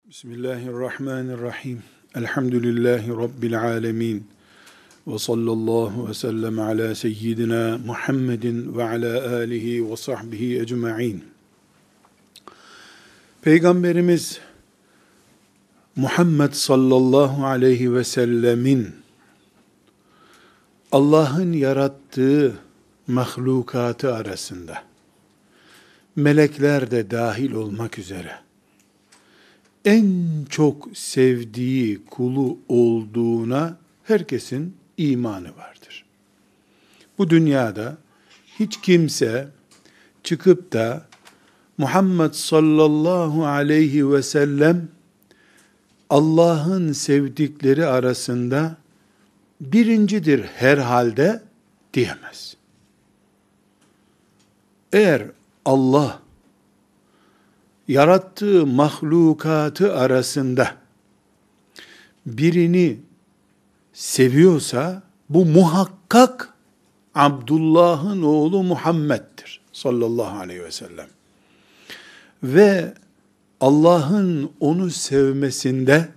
Bismillahirrahmanirrahim. Elhamdülillahi Rabbil alemin. Ve sallallahu ve sellem ala seyyidina Muhammedin ve ala alihi ve sahbihi ecma'in. Peygamberimiz Muhammed sallallahu aleyhi ve sellemin Allah'ın yarattığı mahlukatı arasında, melekler de dahil olmak üzere, en çok sevdiği kulu olduğuna herkesin imanı vardır. Bu dünyada hiç kimse çıkıp da Muhammed sallallahu aleyhi ve sellem Allah'ın sevdikleri arasında birincidir herhalde diyemez. Eğer Allah yarattığı mahlukatı arasında birini seviyorsa bu muhakkak Abdullah'ın oğlu Muhammed'dir sallallahu aleyhi ve sellem. Ve Allah'ın onu sevmesinde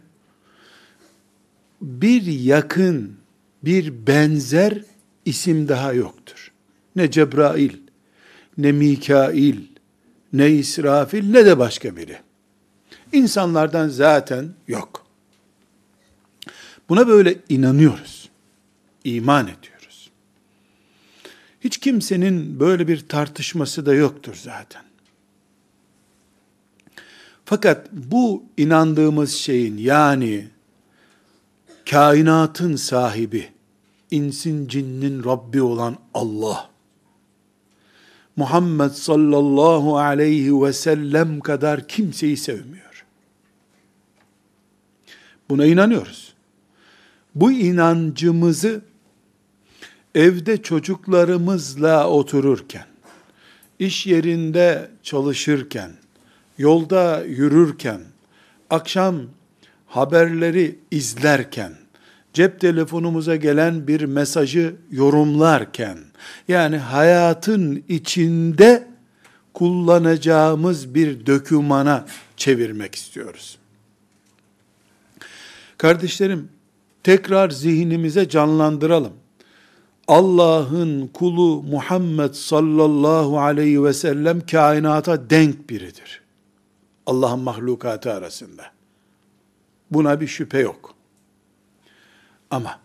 bir yakın, bir benzer isim daha yoktur. Ne Cebrail, ne Mikail, ne İsrafil, ne de başka biri. İnsanlardan zaten yok. Buna böyle inanıyoruz. İman ediyoruz. Hiç kimsenin böyle bir tartışması da yoktur zaten. Fakat bu inandığımız şeyin, yani kainatın sahibi, insin cinnin Rabbi olan Allah, Muhammed sallallahu aleyhi ve sellem kadar kimseyi sevmiyor. Buna inanıyoruz. Bu inancımızı evde çocuklarımızla otururken, iş yerinde çalışırken, yolda yürürken, akşam haberleri izlerken, cep telefonumuza gelen bir mesajı yorumlarken, yani hayatın içinde kullanacağımız bir dokümana çevirmek istiyoruz. Kardeşlerim, tekrar zihnimize canlandıralım. Allah'ın kulu Muhammed sallallahu aleyhi ve sellem kainata denk biridir. Allah'ın mahlukatı arasında. Buna bir şüphe yok. Ama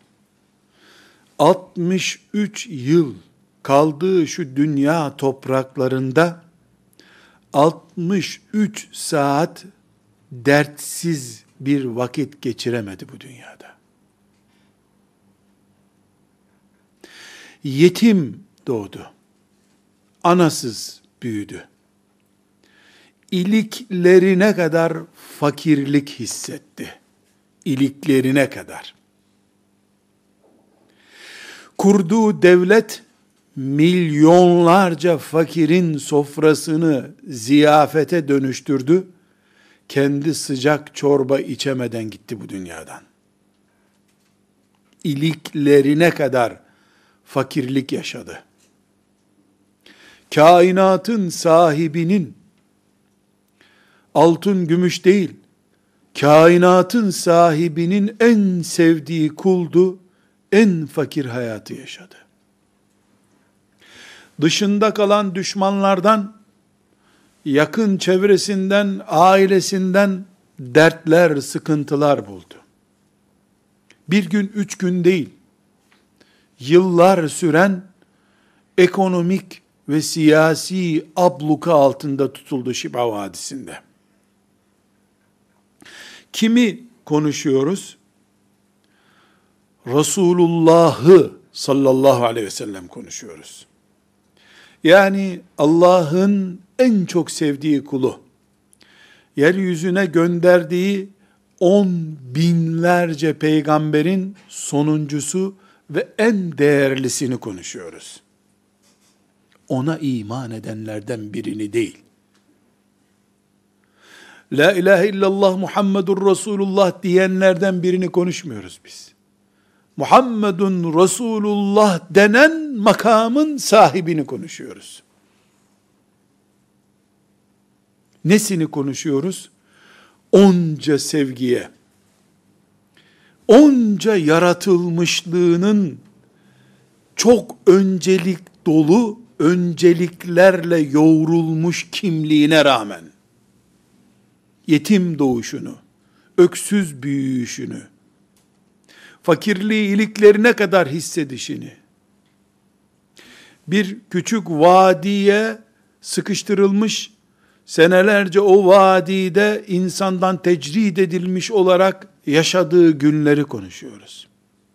63 yıl kaldığı şu dünya topraklarında 63 saat dertsiz bir vakit geçiremedi bu dünyada. Yetim doğdu. Anasız büyüdü. İliklerine kadar fakirlik hissetti. İliklerine kadar. Kurduğu devlet, milyonlarca fakirin sofrasını ziyafete dönüştürdü. Kendi sıcak çorba içemeden gitti bu dünyadan. İliklerine kadar fakirlik yaşadı. Kainatın sahibinin, altın gümüş değil, kainatın sahibinin en sevdiği kuldu, en fakir hayatı yaşadı. Dışında kalan düşmanlardan, yakın çevresinden, ailesinden dertler, sıkıntılar buldu. Bir gün, 3 gün değil, yıllar süren ekonomik ve siyasi abluka altında tutuldu Şiba Vadisi'nde. Kimi konuşuyoruz? Resulullah'ı sallallahu aleyhi ve sellem konuşuyoruz. Yani Allah'ın en çok sevdiği kulu, yeryüzüne gönderdiği 10 binlerce peygamberin sonuncusu ve en değerlisini konuşuyoruz. Ona iman edenlerden birini değil. La ilahe illallah Muhammedur Resulullah diyenlerden birini konuşmuyoruz biz. Muhammedun Resulullah denen makamın sahibini konuşuyoruz. Nesini konuşuyoruz? onca sevgiye, onca yaratılmışlığının çok öncelik dolu önceliklerle yoğrulmuş kimliğine rağmen, yetim doğuşunu, öksüz büyüyüşünü, fakirliği iliklerine kadar hissedişini, bir küçük vadiye sıkıştırılmış, senelerce o vadide insandan tecrid edilmiş olarak yaşadığı günleri konuşuyoruz.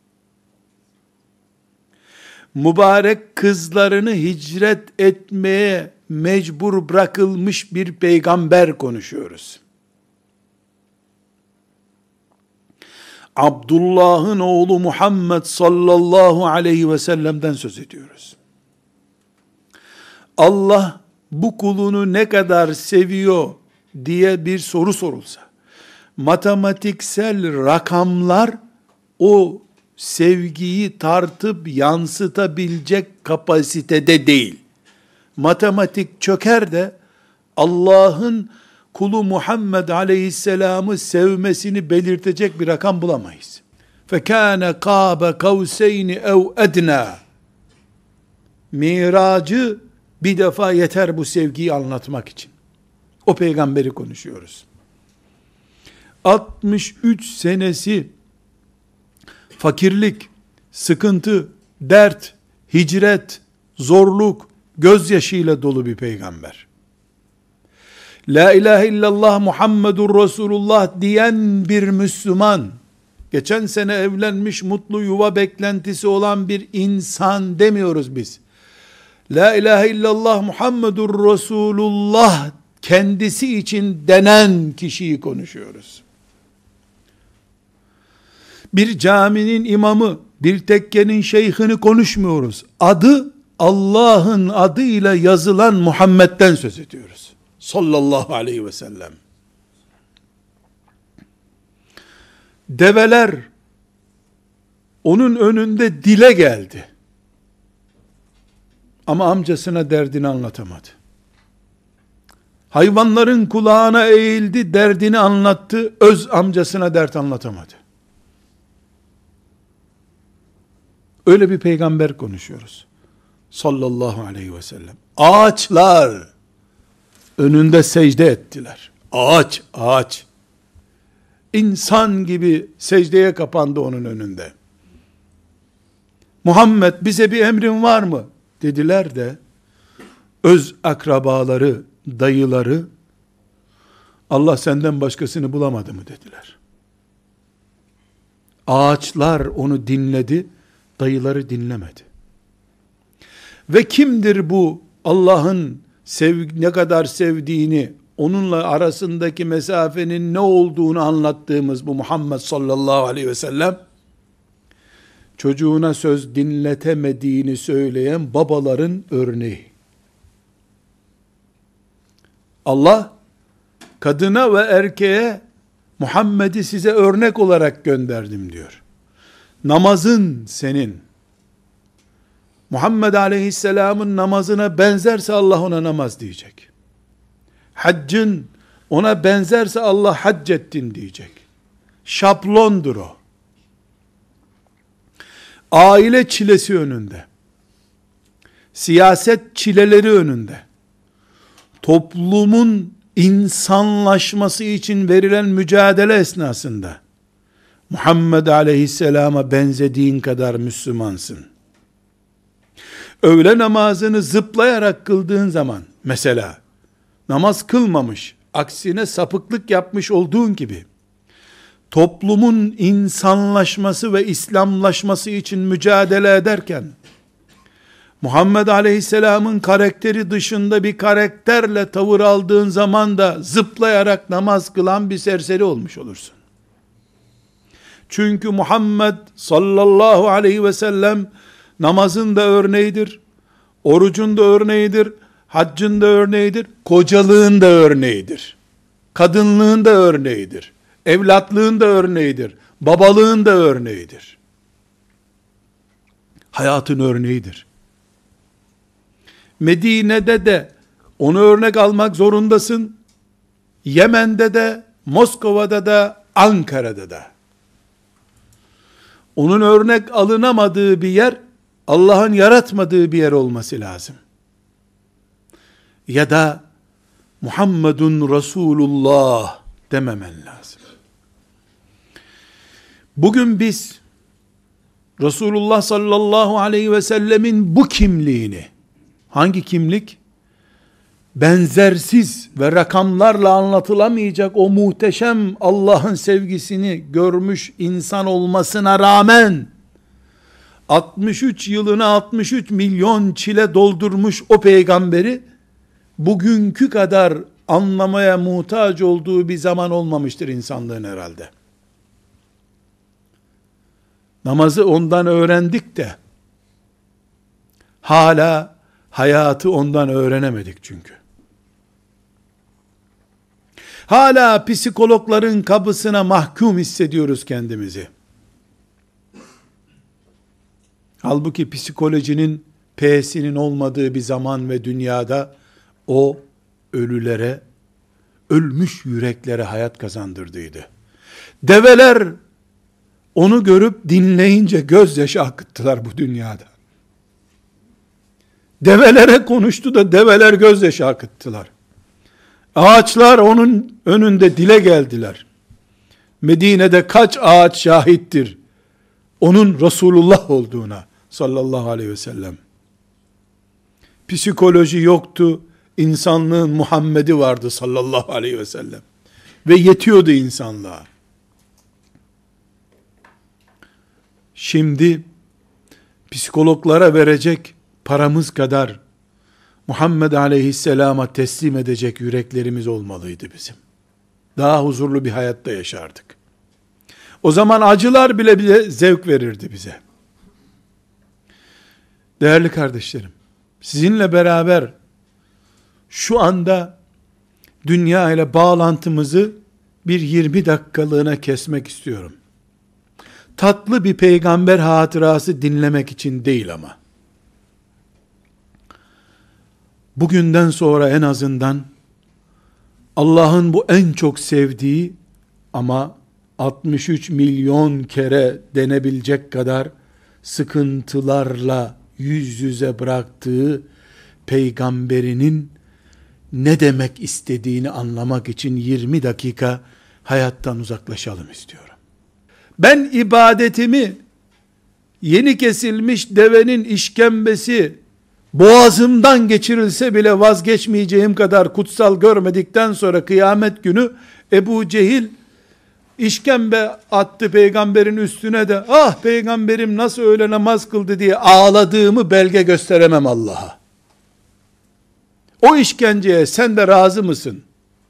Mübarek kızlarını hicret etmeye mecbur bırakılmış bir peygamber konuşuyoruz. Abdullah'ın oğlu Muhammed sallallahu aleyhi ve sellem'den söz ediyoruz. Allah bu kulunu ne kadar seviyor diye bir soru sorulsa, matematiksel rakamlar o sevgiyi tartıp yansıtabilecek kapasitede değil. Matematik çöker de Allah'ın kulu Muhammed aleyhisselamı sevmesini belirtecek bir rakam bulamayız. فَكَانَ قَابَ قَوْسَيْنِ اَوْ اَدْنَى Miracı bir defa yeter bu sevgiyi anlatmak için. O peygamberi konuşuyoruz. 63 senesi fakirlik, sıkıntı, dert, hicret, zorluk, gözyaşıyla dolu bir peygamber. La ilahe illallah Muhammedur Resulullah diyen bir Müslüman, geçen sene evlenmiş, mutlu yuva beklentisi olan bir insan demiyoruz biz. La ilahe illallah Muhammedur Resulullah kendisi için denen kişiyi konuşuyoruz. Bir caminin imamı, bir tekkenin şeyhini konuşmuyoruz. Adı Allah'ın adıyla yazılan Muhammed'den söz ediyoruz. Sallallahu aleyhi ve sellem. Develer onun önünde dile geldi. Ama amcasına derdini anlatamadı. Hayvanların kulağına eğildi, derdini anlattı, öz amcasına dert anlatamadı. Öyle bir peygamber konuşuyoruz. Sallallahu aleyhi ve sellem. Ağaçlar önünde secde ettiler. Ağaç. İnsan gibi secdeye kapandı onun önünde. Muhammed bize bir emrin var mı? Dediler de öz akrabaları, dayıları Allah senden başkasını bulamadı mı dediler. Ağaçlar onu dinledi, dayıları dinlemedi. Ve kimdir bu Allah'ın ne kadar sevdiğini, onunla arasındaki mesafenin ne olduğunu anlattığımız bu Muhammed sallallahu aleyhi ve sellem, çocuğuna söz dinletemediğini söyleyen babaların örneği. Allah, kadına ve erkeğe Muhammed'i size örnek olarak gönderdim diyor. Namazın senin. Muhammed aleyhisselamın namazına benzerse Allah ona namaz diyecek. Haccın ona benzerse Allah hac ettin diyecek. Şablondur o. Aile çilesi önünde. Siyaset çileleri önünde. Toplumun insanlaşması için verilen mücadele esnasında Muhammed aleyhisselama benzediğin kadar Müslümansın. Öğle namazını zıplayarak kıldığın zaman, mesela namaz kılmamış, aksine sapıklık yapmış olduğun gibi, toplumun insanlaşması ve İslamlaşması için mücadele ederken, Muhammed Aleyhisselam'ın karakteri dışında bir karakterle tavır aldığın zaman da zıplayarak namaz kılan bir serseri olmuş olursun. Çünkü Muhammed sallallahu aleyhi ve sellem namazın da örneğidir, orucun da örneğidir, haccın da örneğidir, kocalığın da örneğidir, kadınlığın da örneğidir, evlatlığın da örneğidir, babalığın da örneğidir. Hayatın örneğidir. Medine'de de onu örnek almak zorundasın. Yemen'de de, Moskova'da da, Ankara'da da. Onun örnek alınamadığı bir yer, Allah'ın yaratmadığı bir yer olması lazım. Ya da Muhammedun Resulullah dememen lazım. Bugün biz Resulullah sallallahu aleyhi ve sellemin bu kimliğini, hangi kimlik? Benzersiz ve rakamlarla anlatılamayacak o muhteşem Allah'ın sevgisini görmüş insan olmasına rağmen 63 yılına 63 milyon çile doldurmuş o peygamberi bugünkü kadar anlamaya muhtaç olduğu bir zaman olmamıştır insanlığın herhalde. Namazı ondan öğrendik de hala hayatı ondan öğrenemedik çünkü. Hala psikologların kapısına mahkum hissediyoruz kendimizi. Halbuki psikolojinin P'sinin olmadığı bir zaman ve dünyada o ölülere, ölmüş yüreklere hayat kazandırdıydı. Develer onu görüp dinleyince gözyaşı akıttılar bu dünyada. Develere konuştu da develer gözyaşı akıttılar. Ağaçlar onun önünde dile geldiler. Medine'de kaç ağaç şahittir onun Resulullah olduğuna sallallahu aleyhi ve sellem. Psikoloji yoktu, insanlığın Muhammed'i vardı sallallahu aleyhi ve sellem. Ve yetiyordu insanlığa. Şimdi psikologlara verecek paramız kadar Muhammed Aleyhisselam'a teslim edecek yüreklerimiz olmalıydı bizim. Daha huzurlu bir hayatta yaşardık. O zaman acılar bile zevk verirdi bize. Değerli kardeşlerim, sizinle beraber şu anda dünya ile bağlantımızı bir 20 dakikalığına kesmek istiyorum. Tatlı bir peygamber hatırası dinlemek için değil ama. Bugünden sonra en azından Allah'ın bu en çok sevdiği ama 63 milyon kere denebilecek kadar sıkıntılarla yüz yüze bıraktığı peygamberinin ne demek istediğini anlamak için 20 dakika hayattan uzaklaşalım istiyorum. Ben ibadetimi yeni kesilmiş devenin işkembesi boğazımdan geçirilse bile vazgeçmeyeceğim kadar kutsal görmedikten sonra kıyamet günü Ebu Cehil işkembe attı peygamberin üstüne de ah peygamberim nasıl öyle namaz kıldı diye ağladığımı belge gösteremem Allah'a. O işkenceye sen de razı mısın?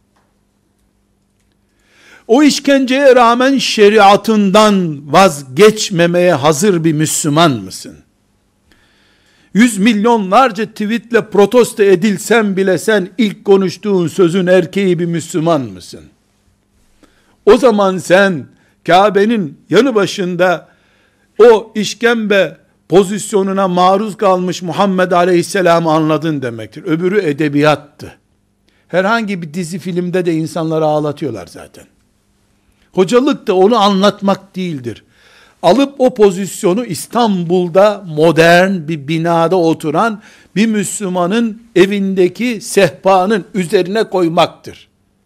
O işkenceye rağmen şeriatından vazgeçmemeye hazır bir Müslüman mısın? Yüz milyonlarca tweetle protesto edilsen bile sen ilk konuştuğun sözün erkeği bir Müslüman mısın? O zaman sen Kabe'nin yanı başında o işkembe pozisyonuna maruz kalmış Muhammed Aleyhisselam'ı anladın demektir. Öbürü edebiyattı. Herhangi bir dizi filmde de insanları ağlatıyorlar zaten. Hocalık da onu anlatmak değildir. Alıp o pozisyonu İstanbul'da modern bir binada oturan bir Müslümanın evindeki sehpanın üzerine koymaktır.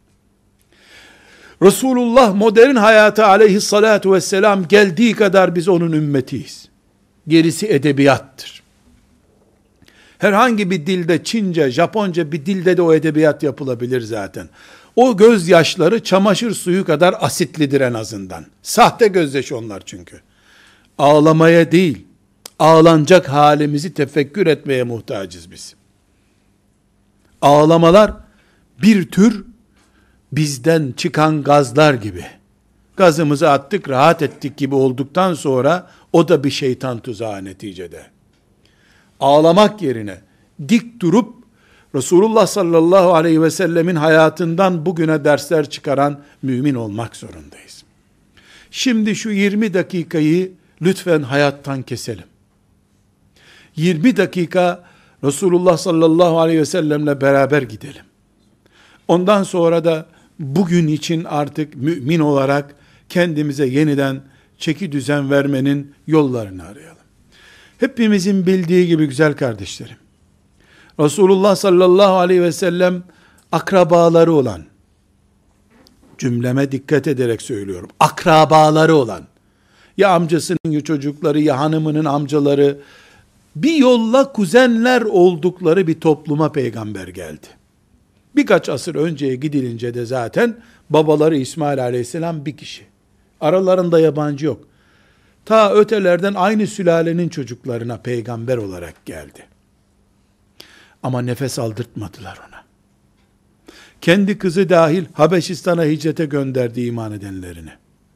Resulullah modern hayata aleyhissalatu vesselam geldiği kadar biz onun ümmetiyiz. Gerisi edebiyattır. Herhangi bir dilde, Çince, Japonca bir dilde de o edebiyat yapılabilir zaten. O gözyaşları çamaşır suyu kadar asitlidir en azından. Sahte gözyaşı onlar çünkü. Ağlamaya değil, ağlanacak halimizi tefekkür etmeye muhtacız biz. Ağlamalar bir tür bizden çıkan gazlar gibi. Gazımızı attık, rahat ettik gibi olduktan sonra o da bir şeytan tuzağı neticede. Ağlamak yerine dik durup Resulullah sallallahu aleyhi ve sellemin hayatından bugüne dersler çıkaran mümin olmak zorundayız. Şimdi şu 20 dakikayı lütfen hayattan keselim. 20 dakika Resulullah sallallahu aleyhi ve sellemle beraber gidelim. Ondan sonra da bugün için artık mümin olarak kendimize yeniden çeki düzen vermenin yollarını arayalım. Hepimizin bildiği gibi güzel kardeşlerim, Resulullah sallallahu aleyhi ve sellem akrabaları olan, cümleme dikkat ederek söylüyorum, akrabaları olan, ya amcasının çocukları ya hanımının amcaları, bir yolla kuzenler oldukları bir topluma peygamber geldi. Birkaç asır önceye gidilince de zaten babaları İsmail aleyhisselam bir kişi. Aralarında yabancı yok. Ta ötelerden aynı sülalenin çocuklarına peygamber olarak geldi. Ama nefes aldırtmadılar ona. Kendi kızı dahil Habeşistan'a hicrete gönderdi iman edenlerini.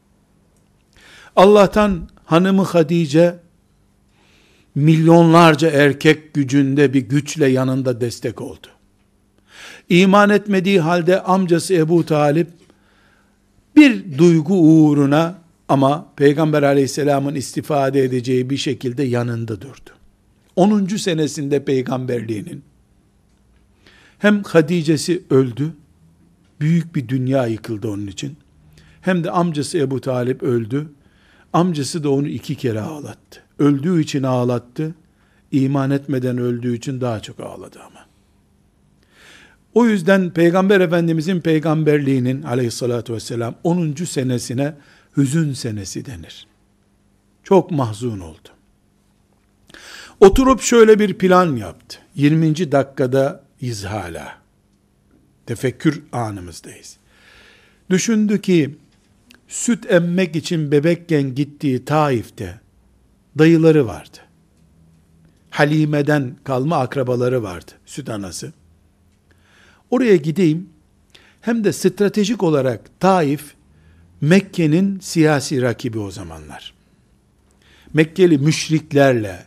Allah'tan hanımı Hadice, milyonlarca erkek gücünde bir güçle yanında destek oldu. İman etmediği halde amcası Ebu Talip, bir duygu uğruna ama Peygamber aleyhisselamın istifade edeceği bir şekilde yanında durdu. 10. senesinde peygamberliğinin, hem Hadice'si öldü, büyük bir dünya yıkıldı onun için, hem de amcası Ebu Talip öldü, amcası da onu 2 kere ağlattı. Öldüğü için ağlattı, iman etmeden öldüğü için daha çok ağladı ama. O yüzden Peygamber Efendimizin peygamberliğinin aleyhissalatü vesselam 10. senesine hüzün senesi denir. Çok mahzun oldu. Oturup şöyle bir plan yaptı. 20. dakikada hala. Tefekkür anımızdayız. Düşündü ki, süt emmek için bebekken gittiği Taif'te dayıları vardı. Halime'den kalma akrabaları vardı, süt anası. Oraya gideyim, hem de stratejik olarak Taif, Mekke'nin siyasi rakibi o zamanlar. Mekkeli müşriklerle,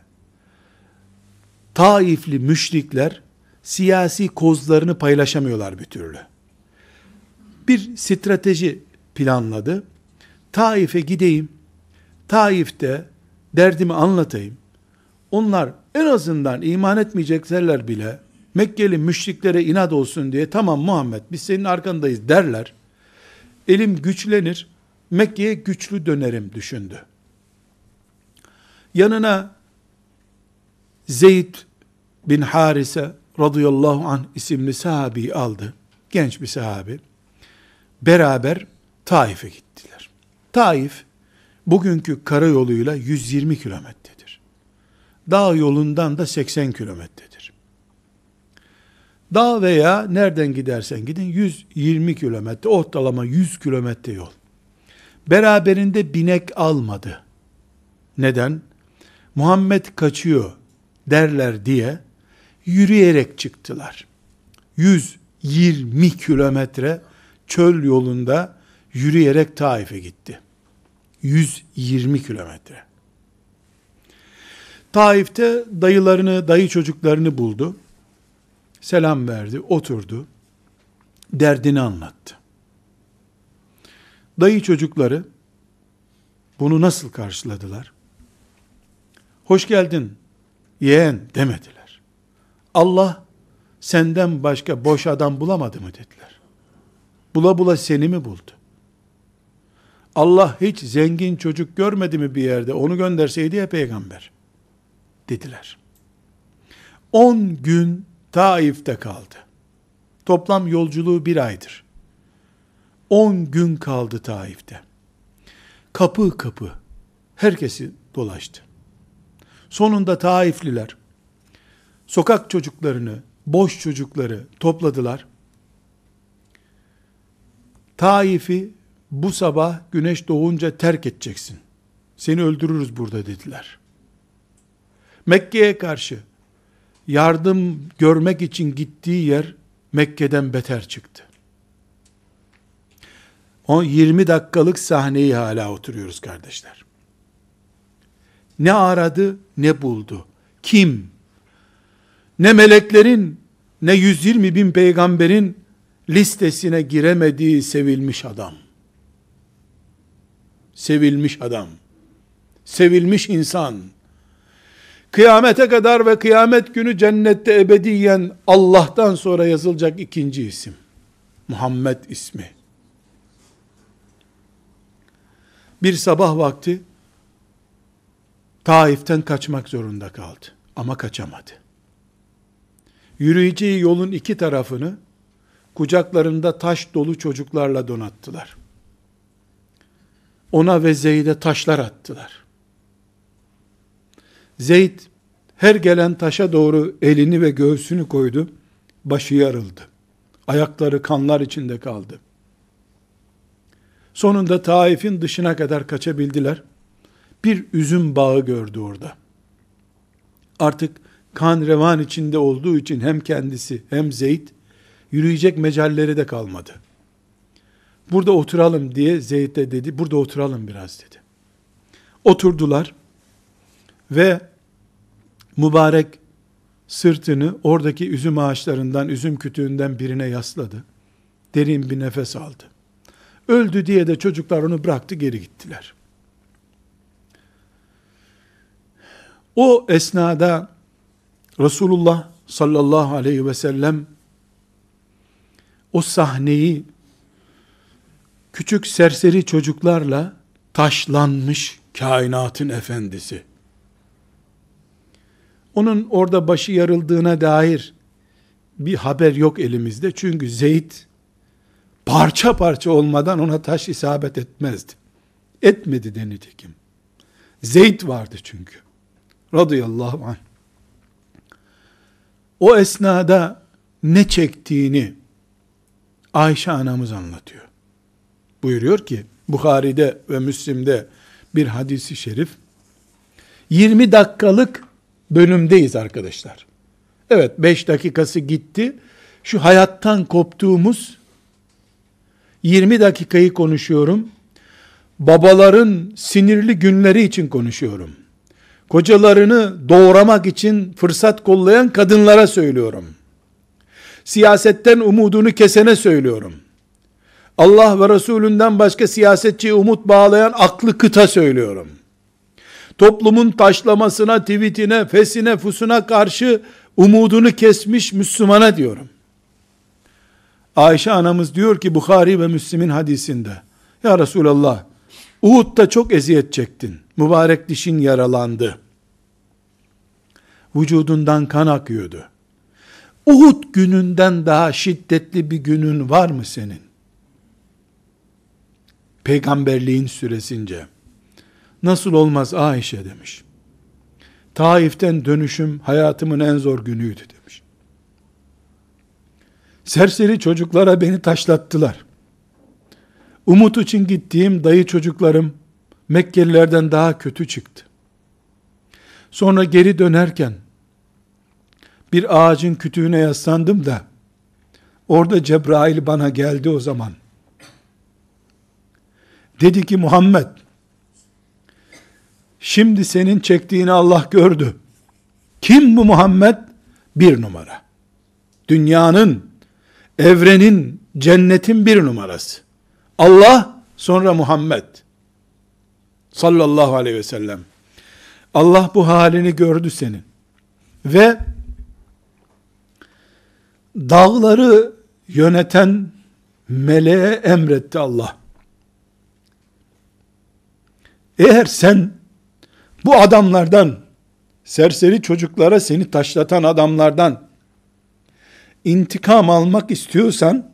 Taifli müşrikler, siyasi kozlarını paylaşamıyorlar bir türlü. Bir strateji planladı. Taif'e gideyim, Taif'te derdimi anlatayım. Onlar en azından iman etmeyecekler bile, Mekkeli müşriklere inat olsun diye, tamam Muhammed biz senin arkandayız derler. Elim güçlenir, Mekke'ye güçlü dönerim düşündü. Yanına Zeyd bin Harise radıyallahu anh isimli sahabeyi aldı. Genç bir sahabe. Beraber Taif'e gittiler. Taif, bugünkü karayoluyla 120 kilometredir. Dağ yolundan da 80 kilometredir. Dağ veya nereden gidersen gidin 120 kilometre, ortalama 100 kilometre yol. Beraberinde binek almadı. Neden? Muhammed kaçıyor derler diye yürüyerek çıktılar. 120 kilometre çöl yolunda yürüyerek Taif'e gitti. 120 kilometre. Taif'te dayı çocuklarını buldu. Selam verdi, oturdu. Derdini anlattı. Dayı çocukları bunu nasıl karşıladılar? Hoş geldin yeğen demediler. Allah senden başka boş adam bulamadı mı dediler. Bula bula seni mi buldu? Allah hiç zengin çocuk görmedi mi bir yerde, onu gönderseydi ya peygamber dediler. 10 gün Taif'te kaldı. Toplam yolculuğu 1 aydır. 10 gün kaldı Taif'te. Kapı kapı herkesi dolaştı. Sonunda Taifliler sokak çocuklarını, boş çocukları topladılar. Taif'i bu sabah güneş doğunca terk edeceksin. Seni öldürürüz burada dediler. Mekke'ye karşı yardım görmek için gittiği yer Mekke'den beter çıktı. O 20 dakikalık sahneyi hala oturuyoruz kardeşler. Ne aradı, ne buldu. Kim? Ne meleklerin, ne 120 bin peygamberin listesine giremediği sevilmiş adam. Sevilmiş adam. Sevilmiş insan. Kıyamete kadar ve kıyamet günü cennette ebediyen Allah'tan sonra yazılacak ikinci isim. Muhammed ismi. Bir sabah vakti Taif'ten kaçmak zorunda kaldı. Ama kaçamadı. Yürüyeceği yolun iki tarafını kucaklarında taş dolu çocuklarla donattılar. Ona ve Zeyd'e taşlar attılar. Zeyd her gelen taşa doğru elini ve göğsünü koydu. Başı yarıldı. Ayakları kanlar içinde kaldı. Sonunda Taif'in dışına kadar kaçabildiler. Bir üzüm bağı gördü orada. Artık kan revan içinde olduğu için hem kendisi hem Zeyd yürüyecek mecalleri de kalmadı. Burada oturalım diye Zeyd de dedi, burada oturalım biraz dedi. Oturdular ve mübarek sırtını oradaki üzüm ağaçlarından, üzüm kütüğünden birine yasladı. Derin bir nefes aldı. Öldü diye de çocuklar onu bıraktı, geri gittiler. O esnada Resulullah sallallahu aleyhi ve sellem o sahneyi küçük serseri çocuklarla taşlanmış kainatın efendisi, onun orada başı yarıldığına dair bir haber yok elimizde. Çünkü Zeyd parça parça olmadan ona taş isabet etmezdi. Etmedi de nitekim. Zeyd vardı çünkü. Radıyallahu anh. O esnada ne çektiğini Ayşe anamız anlatıyor. Buyuruyor ki Buhari'de ve Müslim'de bir hadisi şerif, 20 dakikalık bölümdeyiz arkadaşlar. Evet, 5 dakikası gitti. Şu hayattan koptuğumuz 20 dakikayı konuşuyorum. Babaların sinirli günleri için konuşuyorum. Kocalarını doğramak için fırsat kollayan kadınlara söylüyorum. Siyasetten umudunu kesene söylüyorum. Allah ve Resulünden başka siyasetçiye umut bağlayan aklı kıta söylüyorum. Toplumun taşlamasına, tweetine, fesine, fusuna karşı umudunu kesmiş Müslümana diyorum. Ayşe anamız diyor ki Bukhari ve Müslim'in hadisinde, ya Resulallah, Uhud'da çok eziyet çektin. Mübarek dişin yaralandı. Vücudundan kan akıyordu. Uhud gününden daha şiddetli bir günün var mı senin? Peygamberliğin süresince. Nasıl olmaz Ayşe demiş. Taif'ten dönüşüm hayatımın en zor günüydü demiş. Serseri çocuklara beni taşlattılar. Umut için gittiğim dayı çocuklarım Mekkelilerden daha kötü çıktı. Sonra geri dönerken bir ağacın kütüğüne yaslandım da orada Cebrail bana geldi o zaman. Dedi ki Muhammed, şimdi senin çektiğini Allah gördü. Kim bu Muhammed? Bir numara. Dünyanın, evrenin, cennetin bir numarası. Allah, sonra Muhammed. Sallallahu aleyhi ve sellem. Allah bu halini gördü senin. Ve dağları yöneten meleğe emretti Allah. Eğer sen bu adamlardan, serseri çocuklara seni taşlatan adamlardan intikam almak istiyorsan,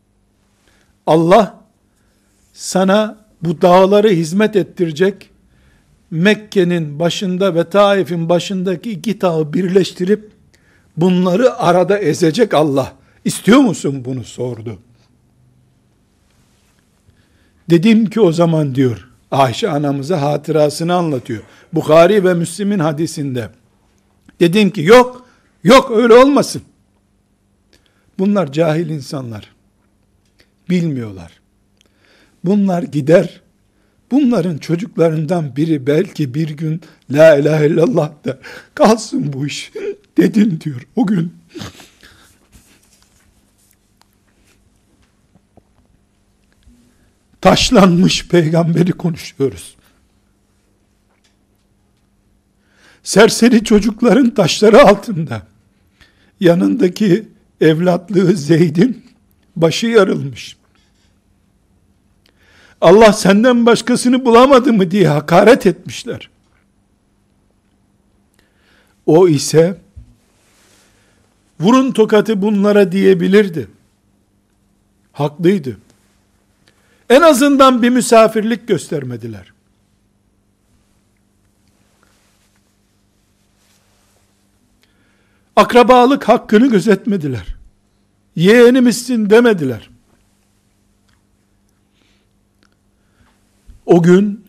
Allah sana bu dağları hizmet ettirecek, Mekke'nin başında ve Taif'in başındaki iki dağı birleştirip bunları arada ezecek Allah. İstiyor musun bunu sordu. Dedim ki o zaman diyor, Ayşe anamıza hatırasını anlatıyor. Bukhari ve Müslim'in hadisinde. Dedim ki yok, yok öyle olmasın. Bunlar cahil insanlar. Bilmiyorlar. Bunlar gider, bunların çocuklarından biri belki bir gün la ilahe illallah da kalsın bu iş dedin diyor o gün. Taşlanmış peygamberi konuşuyoruz. Serseri çocukların taşları altında yanındaki evlatlığı Zeyd'in başı yarılmış. Allah senden başkasını bulamadı mı diye hakaret etmişler. O ise vurun tokatı bunlara diyebilirdi. Haklıydı. En azından bir misafirlik göstermediler. Akrabalık hakkını gözetmediler. Yeğenimizsin demediler. O gün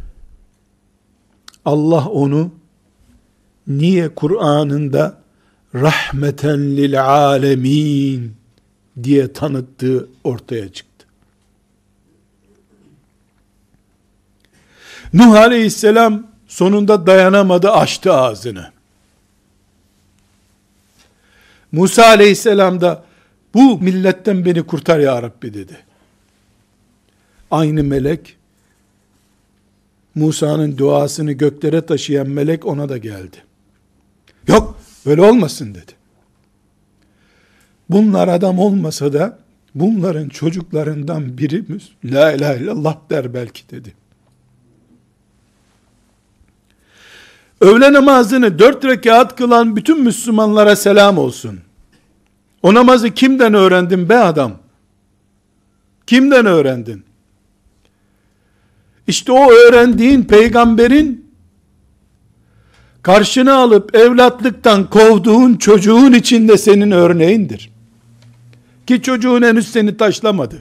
Allah onu niye Kur'an'ında rahmeten lil alemin diye tanıttığı ortaya çıktı. Nuh aleyhisselam sonunda dayanamadı, açtı ağzını. Musa aleyhisselam da bu milletten beni kurtar ya Rabbi dedi. Aynı melek, Musa'nın duasını göklere taşıyan melek ona da geldi. Yok, böyle olmasın dedi. Bunlar adam olmasa da bunların çocuklarından biri la ilahe illallah der belki dedi. Öğle namazını 4 rekat kılan bütün Müslümanlara selam olsun. O namazı kimden öğrendin be adam? Kimden öğrendin? İşte o öğrendiğin peygamberin karşına alıp evlatlıktan kovduğun çocuğun içinde senin örneğindir. Ki çocuğun henüz seni taşlamadı.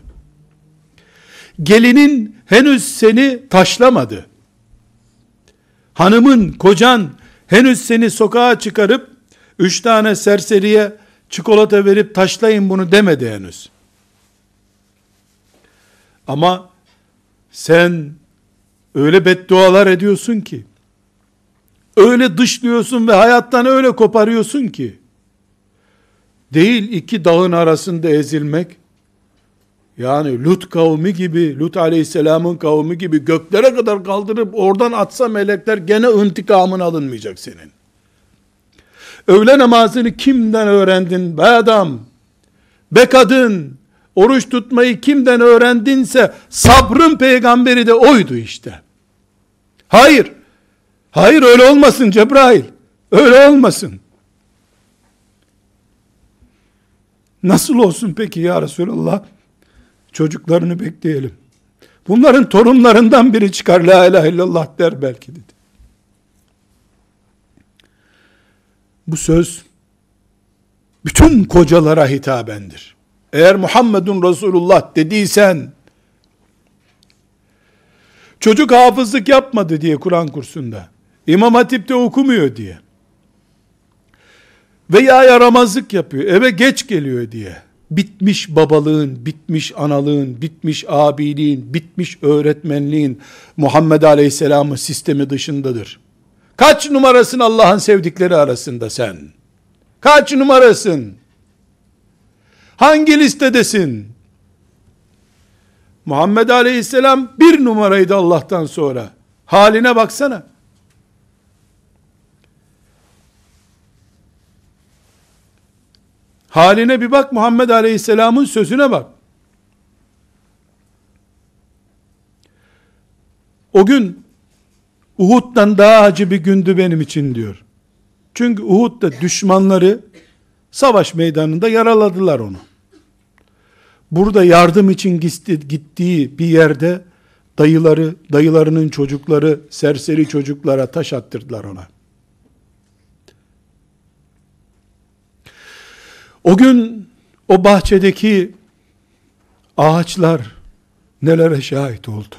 Gelinin henüz seni taşlamadı. Hanımın, kocan henüz seni sokağa çıkarıp 3 tane serseriye çikolata verip taşlayın bunu demedi henüz. Ama sen öyle beddualar ediyorsun ki, öyle dışlıyorsun ve hayattan öyle koparıyorsun ki, değil 2 dağın arasında ezilmek, yani Lut kavmi gibi, Lut aleyhisselamın kavmi gibi göklere kadar kaldırıp oradan atsa melekler gene intikamın alınmayacak senin. Öğle namazını kimden öğrendin be adam? Be kadın, oruç tutmayı kimden öğrendinse sabrın peygamberi de oydu işte. Hayır, hayır öyle olmasın Cebrail, öyle olmasın. Nasıl olsun peki ya Resulallah? Çocuklarını bekleyelim. Bunların torunlarından biri çıkar la ilahe illallah der belki dedi. Bu söz bütün kocalara hitabendir. Eğer Muhammedun Resulullah dediysen, çocuk hafızlık yapmadı diye Kur'an kursunda, İmam Hatip'te okumuyor diye, veya yaramazlık yapıyor, eve geç geliyor diye, bitmiş babalığın, bitmiş analığın, bitmiş abiliğin, bitmiş öğretmenliğin Muhammed Aleyhisselam'ın sistemi dışındadır. Kaç numarasın Allah'ın sevdikleri arasında sen? Kaç numarasın? Hangi listedesin? Muhammed Aleyhisselam 1 numaraydı Allah'tan sonra. Haline baksana. Haline bir bak, Muhammed Aleyhisselam'ın sözüne bak. O gün Uhud'dan daha acı bir gündü benim için diyor. Çünkü Uhud'da düşmanları savaş meydanında yaraladılar onu. Burada yardım için gittiği bir yerde dayılarının çocukları, serseri çocuklara taş attırdılar ona. O gün o bahçedeki ağaçlar nelere şahit oldu.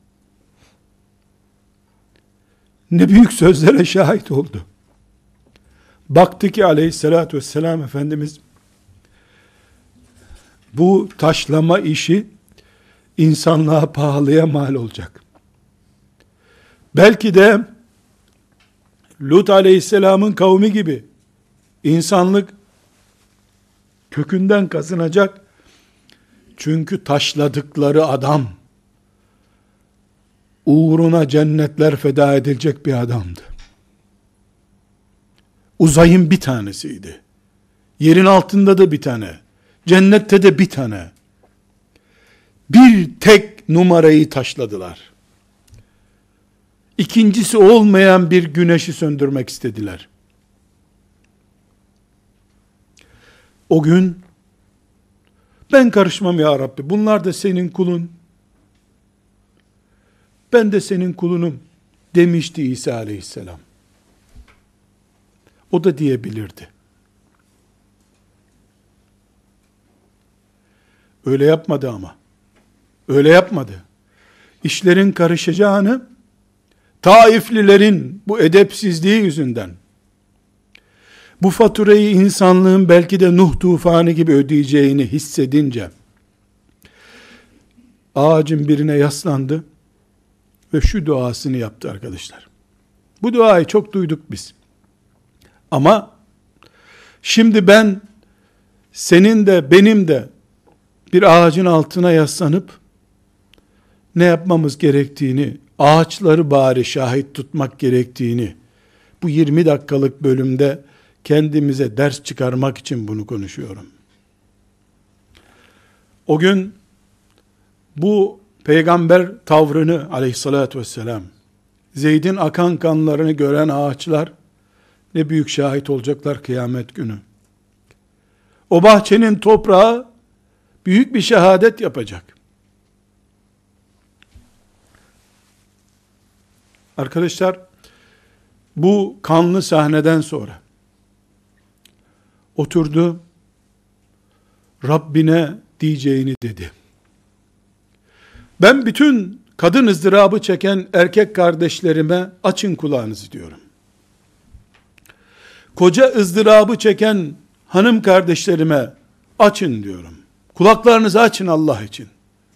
Ne büyük sözlere şahit oldu. Baktı ki aleyhissalatü vesselam Efendimiz, bu taşlama işi insanlığa pahalıya mal olacak. Belki de Lut aleyhisselamın kavmi gibi insanlık kökünden kazınacak. Çünkü taşladıkları adam uğruna cennetler feda edilecek bir adamdı. Uzayın bir tanesiydi. Yerin altında da bir tane. Cennette de bir tane. Bir tek numarayı taşladılar. İkincisi olmayan bir güneşi söndürmek istediler. O gün, ben karışmam ya Rabbi, bunlar da senin kulun, ben de senin kulunum demişti İsa aleyhisselam. O da diyebilirdi. Öyle yapmadı ama. Öyle yapmadı. İşlerin karışacağını, Taiflilerin bu edepsizliği yüzünden, bu faturayı insanlığın belki de Nuh tufanı gibi ödeyeceğini hissedince, ağacın birine yaslandı ve şu duasını yaptı arkadaşlar. Bu duayı çok duyduk biz. Ama şimdi ben, senin de benim de bir ağacın altına yaslanıp ne yapmamız gerektiğini, ağaçları bari şahit tutmak gerektiğini bu 20 dakikalık bölümde kendimize ders çıkarmak için bunu konuşuyorum. O gün bu peygamber tavrını aleyhissalatü vesselam, Zeyd'in akan kanlarını gören ağaçlar ne büyük şahit olacaklar kıyamet günü. O bahçenin toprağı büyük bir şehadet yapacak. Arkadaşlar, bu kanlı sahneden sonra oturdu, Rabbine diyeceğini dedi. Ben bütün kadın ızdırabı çeken erkek kardeşlerime açın kulağınızı diyorum. Koca ızdırabı çeken hanım kardeşlerime açın diyorum. Kulaklarınızı açın Allah için.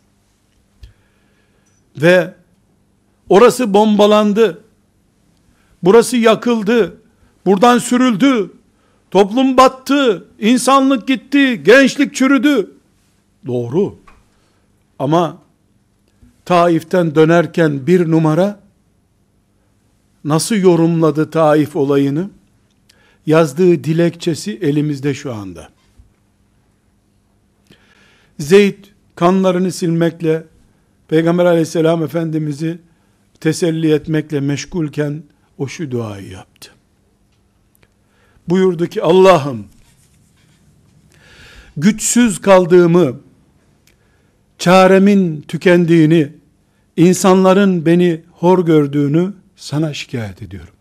Ve orası bombalandı, burası yakıldı, buradan sürüldü, toplum battı, insanlık gitti, gençlik çürüdü. Doğru. Ama Taif'ten dönerken bir numara, nasıl yorumladı Taif olayını? Yazdığı dilekçesi elimizde şu anda. Zeyd kanlarını silmekle, Peygamber aleyhisselam Efendimiz'i teselli etmekle meşgulken o şu duayı yaptı. Buyurdu ki, Allah'ım, güçsüz kaldığımı, çaremin tükendiğini, insanların beni hor gördüğünü sana şikayet ediyorum.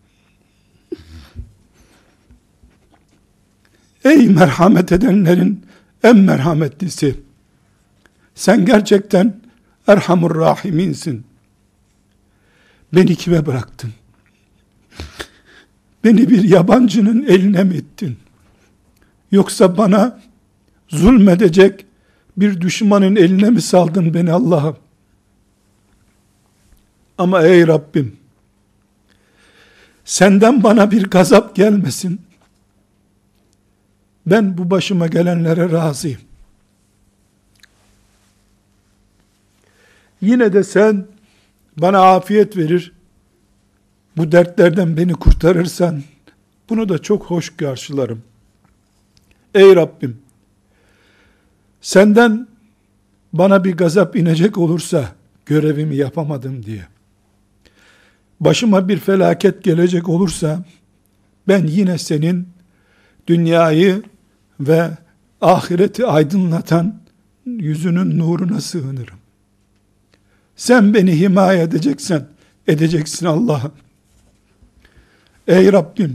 Ey merhamet edenlerin en merhametlisi, sen gerçekten Erhamur Rahiminsin. Beni kime bıraktın? Beni bir yabancının eline mi ettin? Yoksa bana zulmedecek bir düşmanın eline mi saldın beni Allah'ım? Ama ey Rabbim, senden bana bir gazap gelmesin. Ben bu başıma gelenlere razıyım. Yine de sen bana afiyet verir, bu dertlerden beni kurtarırsan, bunu da çok hoş karşılarım. Ey Rabbim, senden bana bir gazap inecek olursa, görevimi yapamadım diye, başıma bir felaket gelecek olursa, ben yine senin dünyayı ve ahireti aydınlatan yüzünün nuruna sığınırım. Sen beni himaye edeceksen, edeceksin Allah'ım. Ey Rabbim,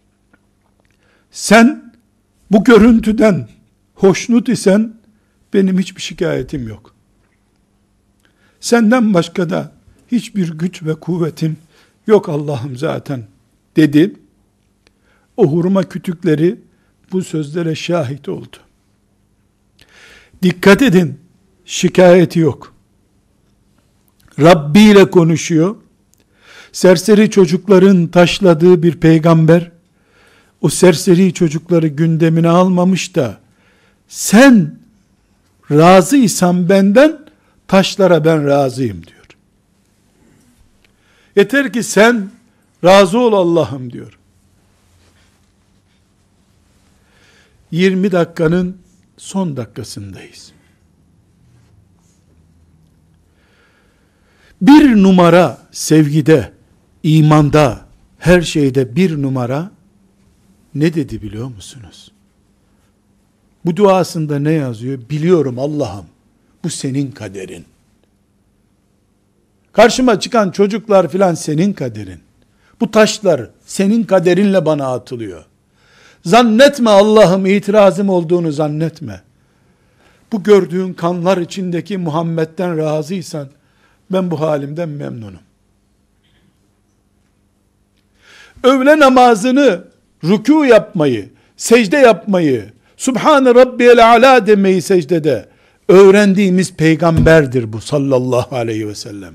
sen bu görüntüden hoşnut isen, benim hiçbir şikayetim yok. Senden başka da hiçbir güç ve kuvvetim yok Allah'ım zaten dedi. O hurma kütükleri bu sözlere şahit oldu. Dikkat edin, şikayeti yok. Rabbi ile konuşuyor. Serseri çocukların taşladığı bir peygamber, o serseri çocukları gündemine almamış da, sen razıysan benden, taşlara ben razıyım diyor. Yeter ki sen razı ol Allah'ım diyor. 20 dakikanın son dakikasındayız. Bir numara sevgide, imanda, her şeyde bir numara ne dedi biliyor musunuz? Bu duasında ne yazıyor? Biliyorum Allah'ım, bu senin kaderin. Karşıma çıkan çocuklar filan senin kaderin. Bu taşlar senin kaderinle bana atılıyor. Zannetme Allah'ım itirazım olduğunu zannetme. Bu gördüğün kanlar içindeki Muhammed'den razıysan, ben bu halimden memnunum. Öğle namazını, rükû yapmayı, secde yapmayı, Subhane Rabbiyel Ala demeyi secdede öğrendiğimiz peygamberdir bu sallallahu aleyhi ve sellem.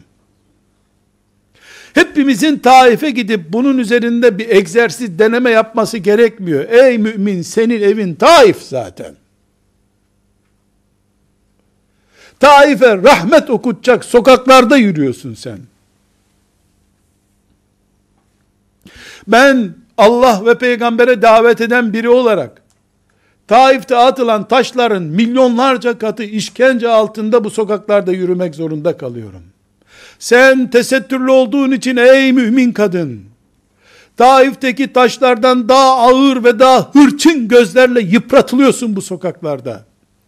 Hepimizin Taif'e gidip bunun üzerinde bir egzersiz deneme yapması gerekmiyor. Ey mümin, senin evin Taif zaten. Taif'e rahmet okutacak sokaklarda yürüyorsun sen. Ben Allah ve peygambere davet eden biri olarak Taif'te atılan taşların milyonlarca katı işkence altında bu sokaklarda yürümek zorunda kalıyorum. Sen tesettürlü olduğun için ey mümin kadın, Taif'teki taşlardan daha ağır ve daha hırçın gözlerle yıpratılıyorsun bu sokaklarda.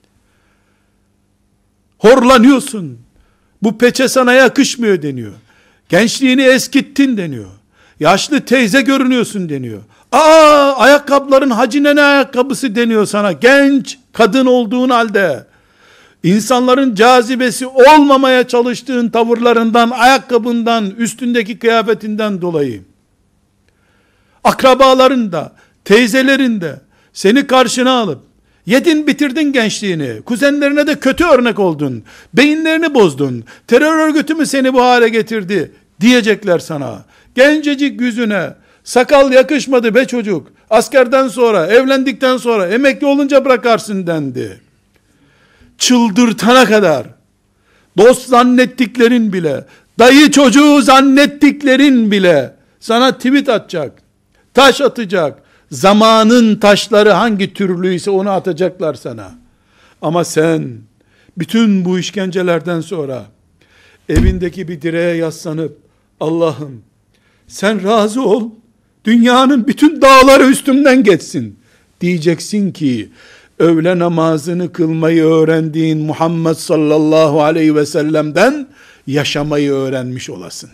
Horlanıyorsun. Bu peçe sana yakışmıyor deniyor. Gençliğini eskittin deniyor. Yaşlı teyze görünüyorsun deniyor. Ayakkabıların Hacı Nene ayakkabısı deniyor sana. Genç kadın olduğun halde. İnsanların cazibesi olmamaya çalıştığın tavırlarından, ayakkabından, üstündeki kıyafetinden dolayı. Akrabaların da, teyzelerin de seni karşına alıp, yedin bitirdin gençliğini, kuzenlerine de kötü örnek oldun, beyinlerini bozdun, terör örgütü mü seni bu hale getirdi diyecekler sana. Gencecik yüzüne, sakal yakışmadı be çocuk, askerden sonra, evlendikten sonra, emekli olunca bırakarsın dendi. Çıldırtana kadar, dost zannettiklerin bile, dayı çocuğu zannettiklerin bile, sana tweet atacak, taş atacak, zamanın taşları hangi türlüyse onu atacaklar sana. Ama sen, bütün bu işkencelerden sonra, evindeki bir direğe yaslanıp, Allah'ım, sen razı ol, dünyanın bütün dağları üstümden geçsin, diyeceksin ki, öğle namazını kılmayı öğrendiğin Muhammed sallallahu aleyhi ve sellem'den yaşamayı öğrenmiş olasın.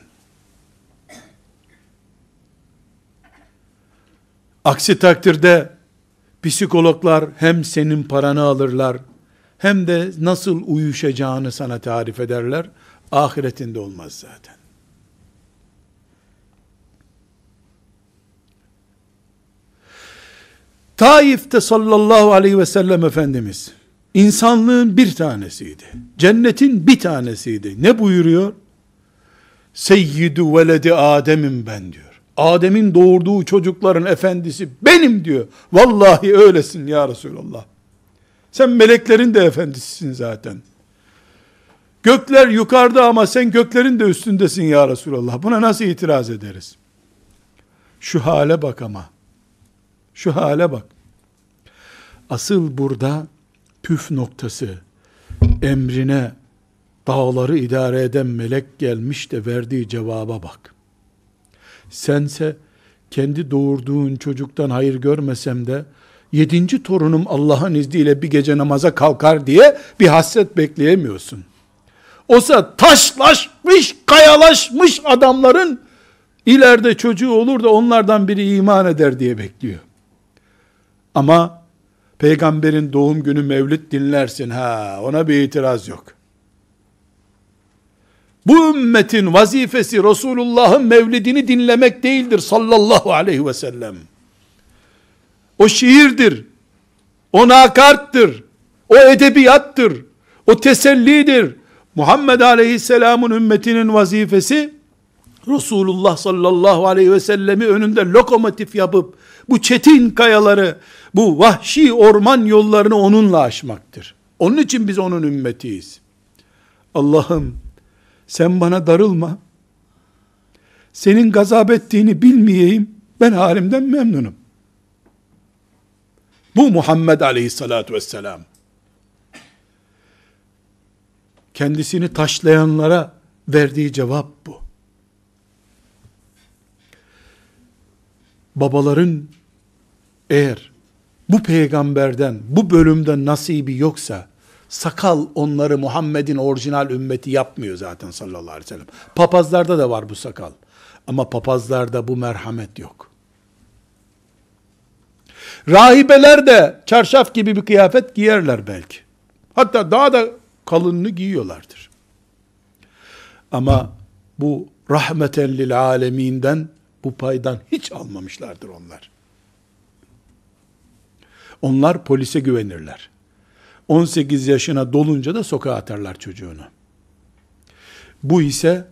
Aksi takdirde psikologlar hem senin paranı alırlar, hem de nasıl uyuşacağını sana tarif ederler. Ahiretinde olmaz zaten. Taif'te sallallahu aleyhi ve sellem Efendimiz, insanlığın bir tanesiydi. Cennetin bir tanesiydi. Ne buyuruyor? Seyyidu veledi Adem'im ben diyor. Adem'in doğurduğu çocukların efendisi benim diyor. Vallahi öylesin ya Resulallah. Sen meleklerin de efendisisin zaten. Gökler yukarıda ama sen göklerin de üstündesin ya Resulallah. Buna nasıl itiraz ederiz? Şu hale bak ama. Şu hale bak. Asıl burada püf noktası, emrine dağları idare eden melek gelmiş de verdiği cevaba bak. Sense kendi doğurduğun çocuktan hayır görmesem de 7. torunum Allah'ın izniyle bir gece namaza kalkar diye bir hasret bekleyemiyorsun. Oysa taşlaşmış, kayalaşmış adamların ileride çocuğu olur da onlardan biri iman eder diye bekliyor. Ama peygamberin doğum günü mevlid dinlersin, ona bir itiraz yok. Bu ümmetin vazifesi Resulullah'ın mevlidini dinlemek değildir sallallahu aleyhi ve sellem. O şiirdir, o nakarttır, o edebiyattır, o tesellidir. Muhammed aleyhisselamın ümmetinin vazifesi Resulullah sallallahu aleyhi ve sellemi önünde lokomotif yapıp bu çetin kayaları, bu vahşi orman yollarını onunla aşmaktır. Onun için biz onun ümmetiyiz. Allah'ım sen bana darılma. Senin gazap ettiğini bilmeyeyim. Ben halimden memnunum. Bu Muhammed aleyhissalatu vesselam. Kendisini taşlayanlara Verdiği cevap bu. Babaların eğer bu peygamberden, bu bölümden nasibi yoksa, sakal onları Muhammed'in orijinal ümmeti yapmıyor zaten sallallahu aleyhi ve sellem. Papazlarda da var bu sakal. Ama papazlarda bu merhamet yok. Rahibeler de çarşaf gibi bir kıyafet giyerler belki. Hatta daha da kalınını giyiyorlardır. Ama bu rahmeten lil aleminden, bu paydan hiç almamışlardır onlar. Onlar polise güvenirler. 18 yaşına dolunca da sokağa atarlar çocuğunu. Bu ise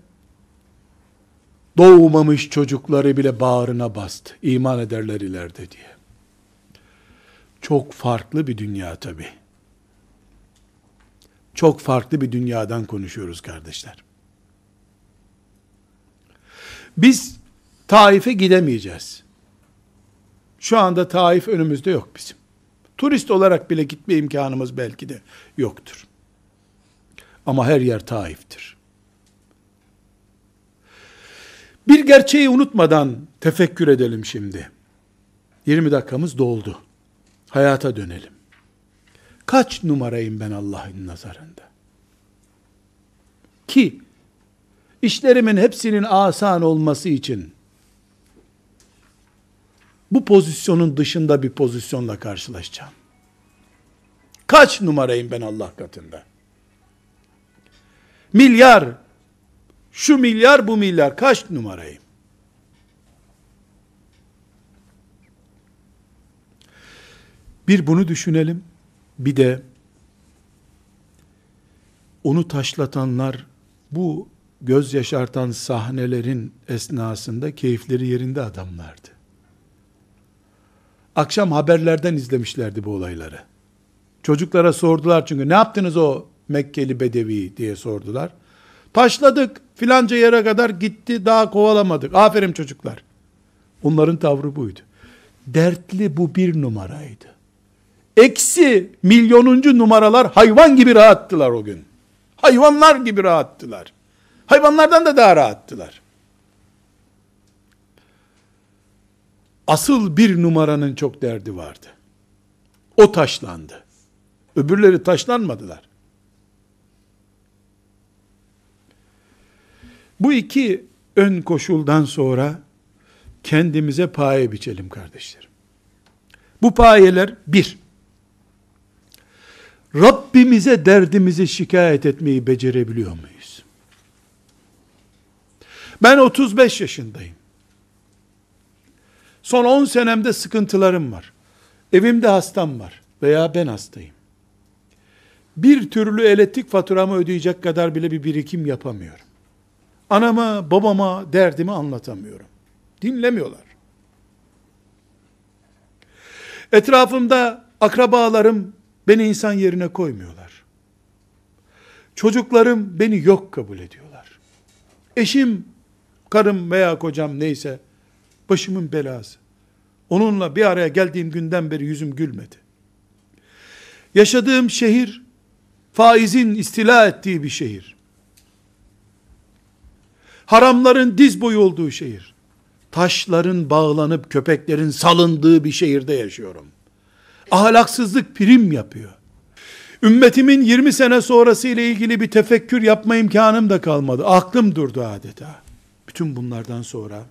doğmamış çocukları bile bağrına bastı. İman ederler ileride diye. Çok farklı bir dünya tabii. Çok farklı bir dünyadan konuşuyoruz kardeşler. Biz Taif'e gidemeyeceğiz. Şu anda Taif önümüzde yok bizim. Turist olarak bile gitme imkanımız belki de yoktur. Ama her yer Taif'tir. Bir gerçeği unutmadan tefekkür edelim şimdi. 20 dakikamız doldu. Hayata dönelim. Kaç numarayım ben Allah'ın nazarında? Ki işlerimin hepsinin asan olması için bu pozisyonun dışında bir pozisyonla karşılaşacağım. Kaç numarayım ben Allah katında? Milyar, şu milyar bu milyar, kaç numarayım? Bir bunu düşünelim, bir de onu taşlatanlar bu göz yaşartan sahnelerin esnasında keyifleri yerinde adamlardı. Akşam haberlerden izlemişlerdi bu olayları. Çocuklara sordular çünkü, ne yaptınız o Mekkeli Bedevi diye sordular. Taşladık, filanca yere kadar gitti, daha kovalamadık. Aferin çocuklar. Onların tavrı buydu. Dertli bu bir numaraydı. Eksi milyonuncu numaralar hayvan gibi rahattılar o gün. Hayvanlar gibi rahattılar. Hayvanlardan da daha rahattılar. Asıl bir numaranın çok derdi vardı. O taşlandı. Öbürleri taşlanmadılar. Bu iki ön koşuldan sonra kendimize paye biçelim kardeşlerim. Bu payeler: bir, Rabbimize derdimizi şikayet etmeyi becerebiliyor muyuz? Ben 35 yaşındayım. Son 10 senemde sıkıntılarım var. Evimde hastam var veya ben hastayım. Bir türlü elektrik faturamı ödeyecek kadar bile bir birikim yapamıyorum. Anama, babama derdimi anlatamıyorum. Dinlemiyorlar. Etrafımda akrabalarım beni insan yerine koymuyorlar. Çocuklarım beni yok kabul ediyorlar. Eşim, karım veya kocam neyse, başımın belası. Onunla bir araya geldiğim günden beri yüzüm gülmedi. Yaşadığım şehir, faizin istila ettiği bir şehir. Haramların diz boyu olduğu şehir. Taşların bağlanıp köpeklerin salındığı bir şehirde yaşıyorum. Ahlaksızlık prim yapıyor. Ümmetimin 20 sene sonrası ile ilgili bir tefekkür yapma imkanım da kalmadı. Aklım durdu adeta. Bütün bunlardan sonra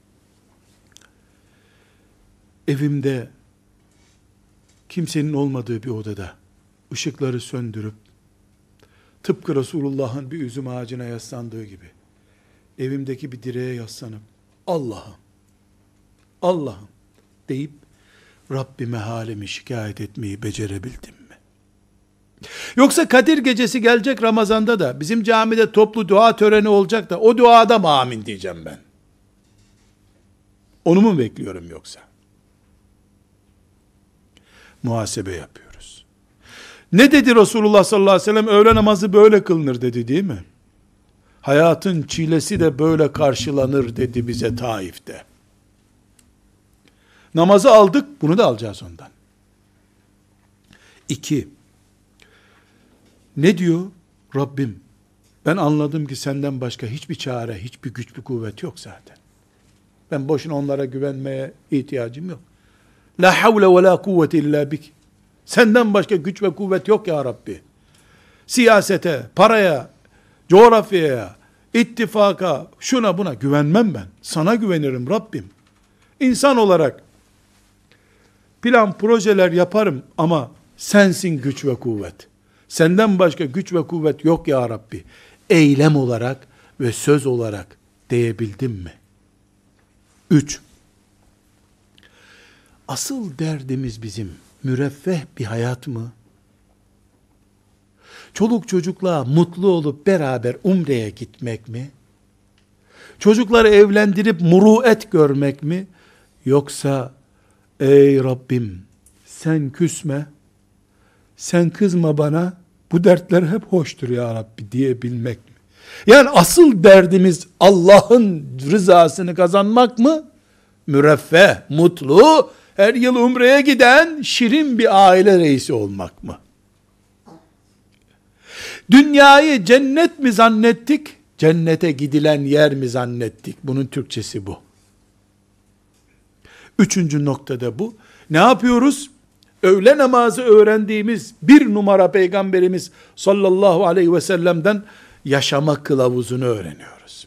evimde kimsenin olmadığı bir odada ışıkları söndürüp tıpkı Resulullah'ın bir üzüm ağacına yaslandığı gibi evimdeki bir direğe yaslanıp Allah'ım, Allah'ım deyip Rabbime halimi şikayet etmeyi becerebildim mi? Yoksa Kadir gecesi gelecek Ramazan'da da bizim camide toplu dua töreni olacak da o duada mı amin diyeceğim ben? Onu mu bekliyorum yoksa? Muhasebe yapıyoruz. Ne dedi Resulullah sallallahu aleyhi ve sellem? Öğle namazı böyle kılınır dedi, değil mi? Hayatın çilesi de böyle karşılanır dedi bize Taif'te. Namazı aldık, bunu da alacağız ondan. 2. Ne diyor? Rabbim, Ben anladım ki senden başka hiçbir çare, hiçbir güç, bir kuvvet yok zaten. Ben boşuna onlara güvenmeye ihtiyacım yok. La havle ve la kuvvete illa bik. Senden başka güç ve kuvvet yok ya Rabbi. Siyasete, paraya, coğrafyaya, ittifaka, şuna buna güvenmem ben. Sana güvenirim Rabbim. İnsan olarak plan, projeler yaparım ama sensin güç ve kuvvet. Senden başka güç ve kuvvet yok ya Rabbi. Eylem olarak ve söz olarak diyebildim mi? 3. Asıl derdimiz bizim müreffeh bir hayat mı? Çoluk çocukla mutlu olup beraber umreye gitmek mi? Çocukları evlendirip muruet görmek mi? Yoksa ey Rabbim sen küsme, sen kızma bana, bu dertler hep hoştur ya Rabbi diyebilmek mi? Yani asıl derdimiz Allah'ın rızasını kazanmak mı? Müreffeh, mutlu, her yıl umreye giden şirin bir aile reisi olmak mı? Dünyayı cennet mi zannettik? Cennete gidilen yer mi zannettik? Bunun Türkçesi bu. 3. noktada bu. Ne yapıyoruz? Öğle namazı öğrendiğimiz bir numara Peygamberimiz sallallahu aleyhi ve sellem'den yaşama kılavuzunu öğreniyoruz.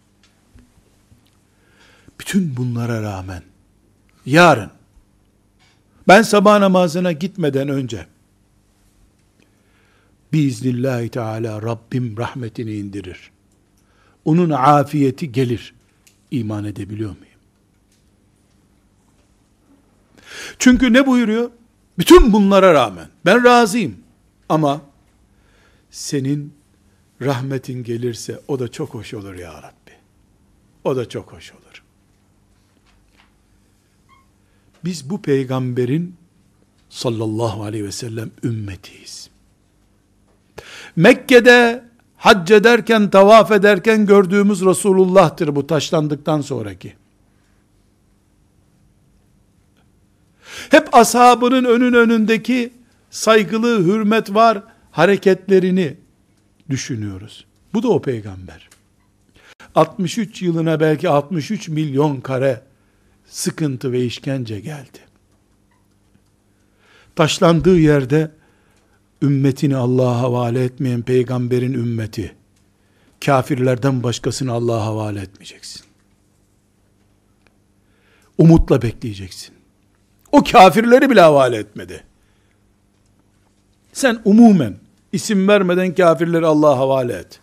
Bütün bunlara rağmen yarın ben sabah namazına gitmeden önce biiznillahü teala Rabbim rahmetini indirir. Onun afiyeti gelir. İman edebiliyor muyum? Çünkü ne buyuruyor? Bütün bunlara rağmen ben razıyım ama senin rahmetin gelirse o da çok hoş olur ya Rabbi. O da çok hoş olur. Biz bu peygamberin sallallahu aleyhi ve sellem ümmetiyiz. Mekke'de hac ederken, tavaf ederken gördüğümüz Resulullah'tır bu taşlandıktan sonraki. Hep ashabının önündeki saygılı, hürmet var hareketlerini düşünüyoruz. Bu da o peygamber. 63 yılına belki 63 milyon kare sıkıntı ve işkence geldi. Taşlandığı yerde ümmetini Allah'a havale etmeyen peygamberin ümmeti, kafirlerden başkasını Allah'a havale etmeyeceksin. Umutla bekleyeceksin. O kafirleri bile havale etmedi. Sen umumen isim vermeden kafirleri Allah'a havale et.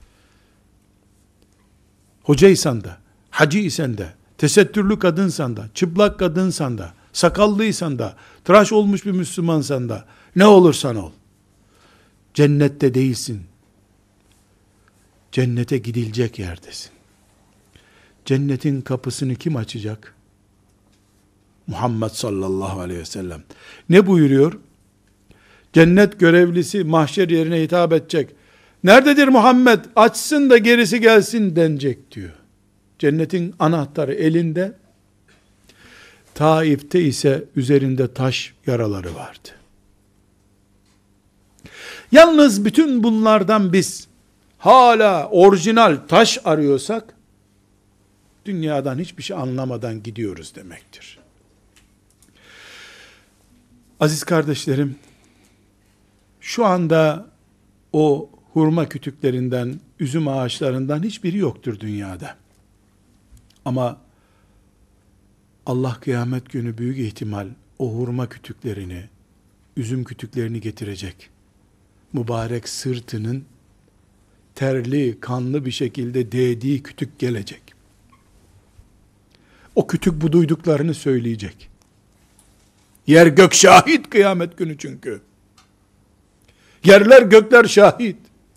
Hocaysan da, hacıysan da, tesettürlü kadınsan da, çıplak kadınsan da, sakallıysan da, tıraş olmuş bir Müslümansan da, ne olursan ol. Cennette değilsin. Cennete gidilecek yerdesin. Cennetin kapısını kim açacak? Muhammed sallallahu aleyhi ve sellem. Ne buyuruyor? Cennet görevlisi mahşer yerine hitap edecek. Nerededir Muhammed? Açsın da gerisi gelsin denecek diyor. Cennetin anahtarı elinde. Taif'te ise üzerinde taş yaraları vardı. Yalnız bütün bunlardan biz hala orijinal taş arıyorsak dünyadan hiçbir şey anlamadan gidiyoruz demektir. Aziz kardeşlerim, şu anda o hurma kütüklerinden, üzüm ağaçlarından hiçbiri yoktur dünyada. Ama Allah kıyamet günü büyük ihtimal o hurma kütüklerini, üzüm kütüklerini getirecek. Mübarek sırtının terli, kanlı bir şekilde değdiği kütük gelecek. O kütük bu duyduklarını söyleyecek. Yer gök şahit kıyamet günü çünkü. Yerler gökler şahit.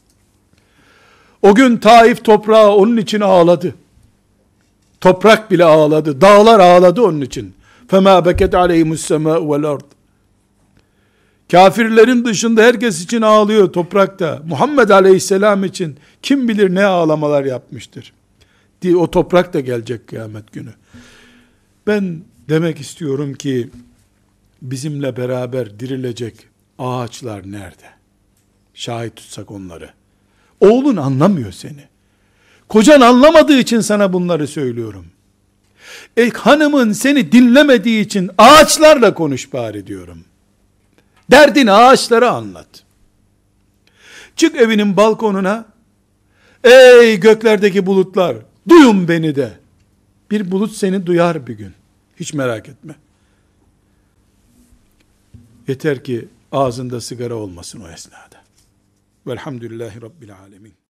O gün Taif toprağı onun için ağladı. Toprak bile ağladı. Dağlar ağladı onun için. فَمَا بَكَتْ عَلَيْهِمُ السَّمَاءُ وَالْأَرْضِ Kafirlerin dışında herkes için ağlıyor toprakta. Muhammed Aleyhisselam için kim bilir ne ağlamalar yapmıştır. O toprak da gelecek kıyamet günü. Ben demek istiyorum ki bizimle beraber dirilecek ağaçlar nerede? Şahit tutsak onları. Oğlun anlamıyor seni. Kocan anlamadığı için sana bunları söylüyorum. Hanımın seni dinlemediği için ağaçlarla konuş bari diyorum. Derdini ağaçlara anlat. Çık evinin balkonuna, ey göklerdeki bulutlar, duyun beni de. Bir bulut seni duyar bir gün. Hiç merak etme. Yeter ki ağzında sigara olmasın o esnada. Velhamdülillahi Rabbil alemin.